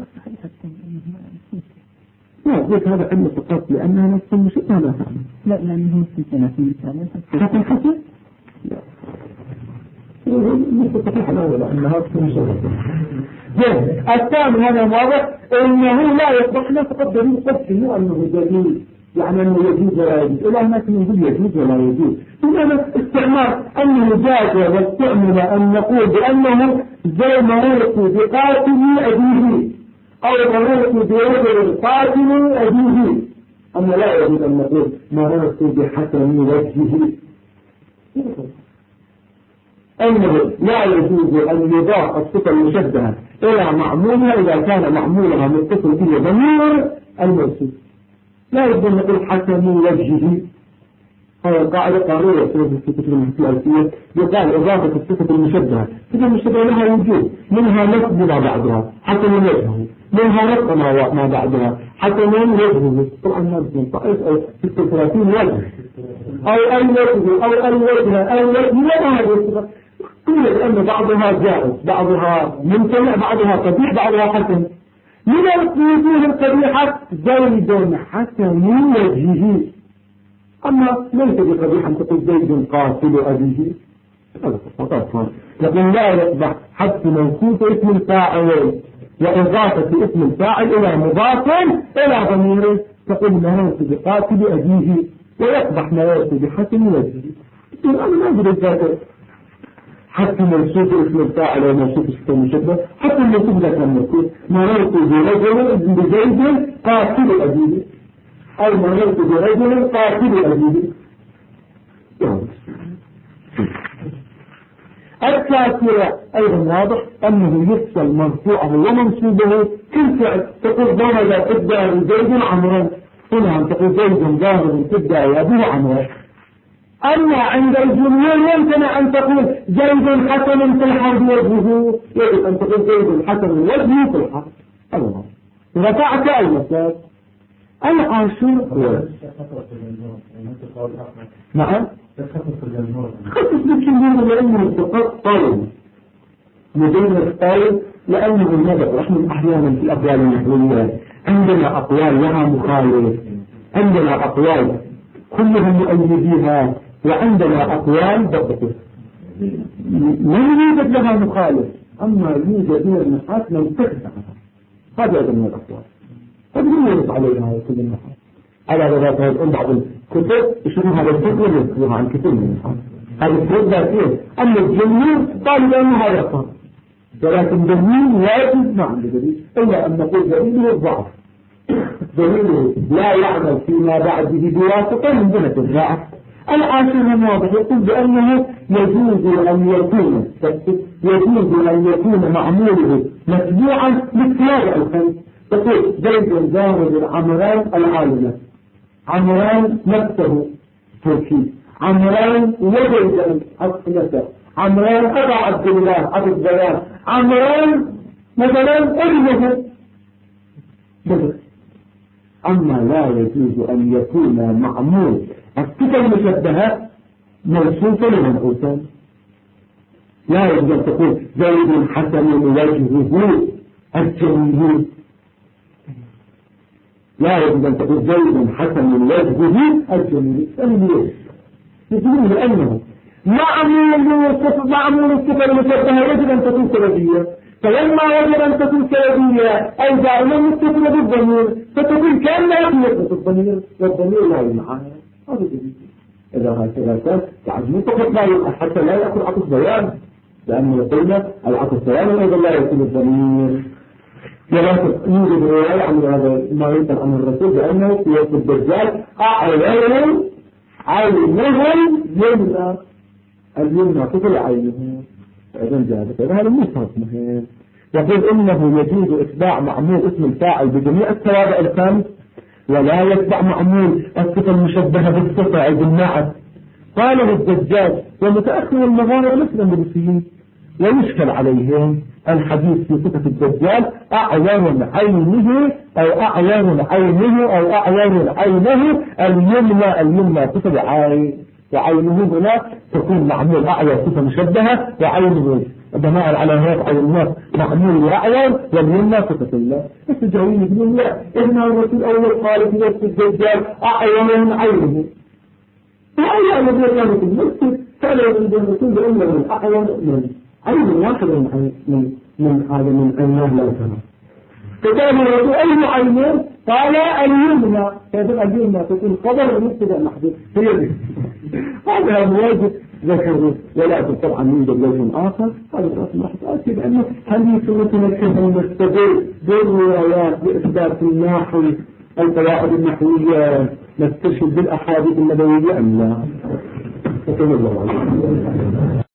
لا قلت هذا علم فقط لأنها نفس المشبهة لا تعمل، لا لأنه مستثنى في المثال حتى الحسن لا مش صحيح الأول لأنها نفس المشبهة. الثاني هذا واضح أنه لا يصبح لا فقط دليل قصده أنه دليل، يعني أنه يجوز ولا يجوز، إلا هناك نقول يجوز ولا يجوز. إنما استعمال أنه جاز واستعمل أن نقول بأنه زي مررت بقاتل أبيه أو مررت برجل قاتل أبيه، أما لا يجوز أن نقول مررت بحسن وجهه، أنه لا يجوز أن يضاف الصفة المشبهة إلى معمولها إذا كان معمولها متصل به ضمير الموصوف. لا يجب أن نقول حسن وجهه، هذا القاعدة قانونية في الكتب الألفية، يقال إضافة الصفة المشبهة، الصفة المشبهة لها وجود، منها نصب ما بعدها حسن وجهه، منها نصب ما بعدها حسن وجهه. طبعا هذا من طائف أو 36 وجه أو أي وجه أو أي وجه أو وجه، لا هذه الصفة قيل بأن بعضها جائز، بعضها ممتنع، بعضها قبيح، بعضها حسن. من الوجوه القبيحة زيد حسن وجهه، أما ليس بقبيح أن تقول زيد قاتل أبيه، لكن لا يصبح حذف موصوف اسم الفاعل وإضافة اسم الفاعل إلى مضاف إلى ضميره، تقول مررت بقاتل أبيه ويصبح مررت بحسن وجهه. أنا ما أدري الذات حتى موصوف اسم الفاعل وموصوف اسم المشبه، حتى الموصوف ذاك الموصوف مررت برجل بزيد قاتل أبيه أو مررت برجل قاتل أبيه. الكافر أيضا واضح أنه يفصل مرفوعه ومنصوبه كل فعل، تقول ضرب تبدأ زيد عمرا، هنا تقول زيد ضارب تبدأ يبيه عمرا. أما عند الجمهور يمكن أن تقول زيد حسن في الحرب وجهه، يجب أن تقول زيد حسن وجهه في الحرب. الله رفعت المساس. العاشر هو نعم خصص بالجمهور لأنه فقط طالب مدينة الطالب، لأنه النبأ رحمه أحيانا في الأقوال النحوية عندنا أقوال لها مخالف، عندنا أقوال كلهم مؤيديها، وعندنا أقوال ضبطها لا يوجد لها مخالف، أما يوجد من النحاس من تخدعها. هذا أيضا من الأقوال، هذا من يرد عليها كل النحاس على ذلك يقول بعض الكتب يشوفون هذا الفكر ويذكرون عن كثير من النحاس، هذا الفكر ذاتيه. أما الجمهور قالوا أن هذا صار، ولكن دليل واجب ما عنده دليل إلا أن نقول دليله الضعف، دليله لا يعمل فيما بعده بواسطة من جهة الضعف. العاشر واضح يقول بأنه يجوز أن يكون معموله متبوعا للسياق الخير. تقول زيد زارد عمران العالمة، عمران نفسه توكيد، عمران وجد أصلته، عمران أبا عبد الله عبد البيان، عمران مثلا ابنه بدر. أما لا يجوز أن يكون معمول الصفة المشبهة موصوفة لمنعوتا، لا يجوز أن تقول زيد حسن وجهه الجميل، لا يجوز أن تقول زيد حسن وجهه الجميل. يجوز لأنه معمول الصفة المشبهة يجب أن تكون سببية، فلما وجد أن تكون سببية أي دائما متصلة بالضمير فتكون كأنها في الضمير والضمير لا يمعنى. هذا جديد. إذا هكذا تعجبون فقط لا يقع حتى لا يأكل عطف بيان، لأنه قلنا العطف بيان أيضا لا يكون الضمير. يوجد رواية عن هذا ما ينقل عن الرسول بأنه في وقت الدجال أعلنوا عينهم يمنى، اليمنى طفل عينه، فإذن ذلك هذا مفرط مهم. يقول إنه يجوز إتباع معمول اسم الفاعل بجميع التوابع الخمس، ولا يتبع معمول الصفة المشبهة بالصفة أي بالنعت. قاله الزجاج ومتأخر المغارب مثل النبسيين، ويشكل عليهم الحديث في صفة الدجال أعور عينه أو أعور عينه أو أعور عينه اليمنى صفة عين، وعينه هنا تكون معمول أعور صفة مشبهة، وعينه بناء على هذا عين معمول أعور واليمنى صفة الله. السجاوين يقولون لا، إن الرسول الأول قال في نفس الدجال أعور عينه، وأي الذي كان في المسجد كان يريد الرسول بأنه من أعور من عين واحد من هذا من عينه لا ترى، فكان الرسول أي عينه قال اليمنى، هذا اليمنى تكون خبر مبتدأ محدود هذا مواجه ذكره. ولكن طبعا يوجد وجه آخر، هذا الرسول أكيد أنه حديث متمكن المستدل بالروايات بإثبات النحو القواعد النحوية نستشهد بالأحاديث النبوية أم لا؟